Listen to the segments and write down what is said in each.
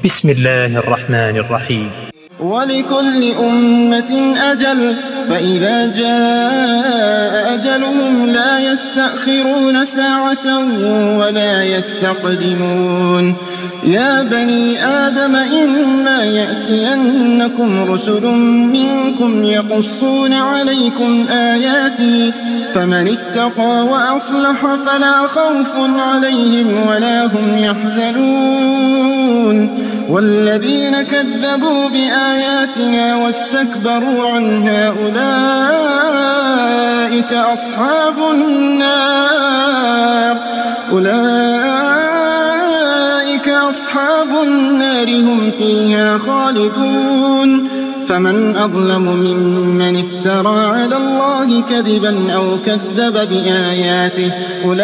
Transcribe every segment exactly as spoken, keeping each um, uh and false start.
بسم الله الرحمن الرحيم. ولكل أمة أجل فإذا جاء أجلهم لا يستأخرون ساعة ولا يستقدمون. يا بني آدم إما يأتينكم رسل منكم يقصون عليكم آياتي فمن اتقى وأصلح فلا خوف عليهم ولا هم يحزنون. والذين كذبوا بآياتنا واستكبروا عنها أولئك أصحاب النار أولئك أصحاب النار هم فيها خالدون. فمن أظلم ممن افترى على الله كذبا أو كذب بآياته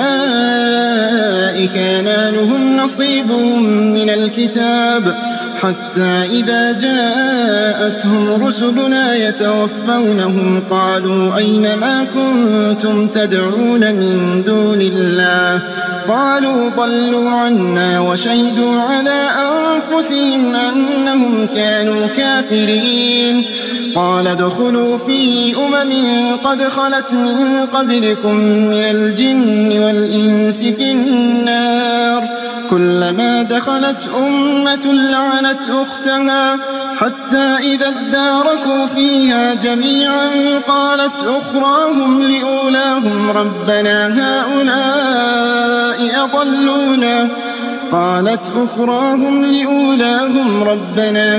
أولئك ينالهم نصيبهم من الكتاب حتى إذا جاءتهم رسلنا يتوفونهم قالوا أين ما كنتم تدعون من دون الله قالوا ضلوا عنا وشهدوا على أنفسهم أنهم كانوا كافرين. قال ادخلوا في أمم قد خلت من قبلكم من الجن والإنس في النار كلما دخلت أمة لعنت أختها حتى إذا اداركوا فيها جميعا قالت أخراهم لأولاهم ربنا هؤلاء أضلونا قالت أخراهم لأولاهم ربنا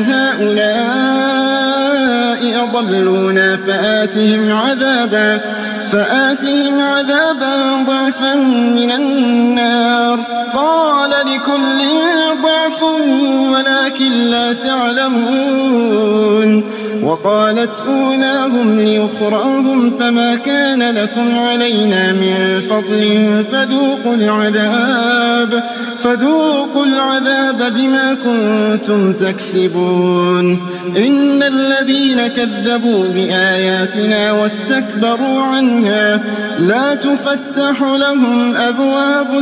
هؤلاء أضلونا فآتهم عذابا فآتهم عذابا ضعفا من النار قال لكل ضعف ولكن لا تعلمون. وقالت أولاهم لأخراهم فما كان لكم علينا من فضل فذوقوا العذاب فذوقوا العذاب بما كنتم تكسبون. إن الذين كذبوا بآياتنا واستكبروا عنها لا تفتح لهم أبواب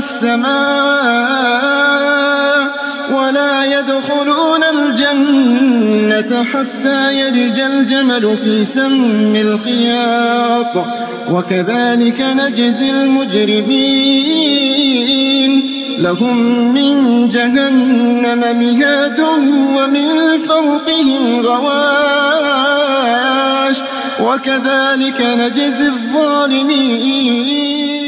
السماء ولا يدخلون الجنة حتى يلج الجمل في سم الخياط وكذلك نجزي المجرمين. لهم من جهنم مهاد ومن فوقهم غواش وكذلك نجزي الظالمين.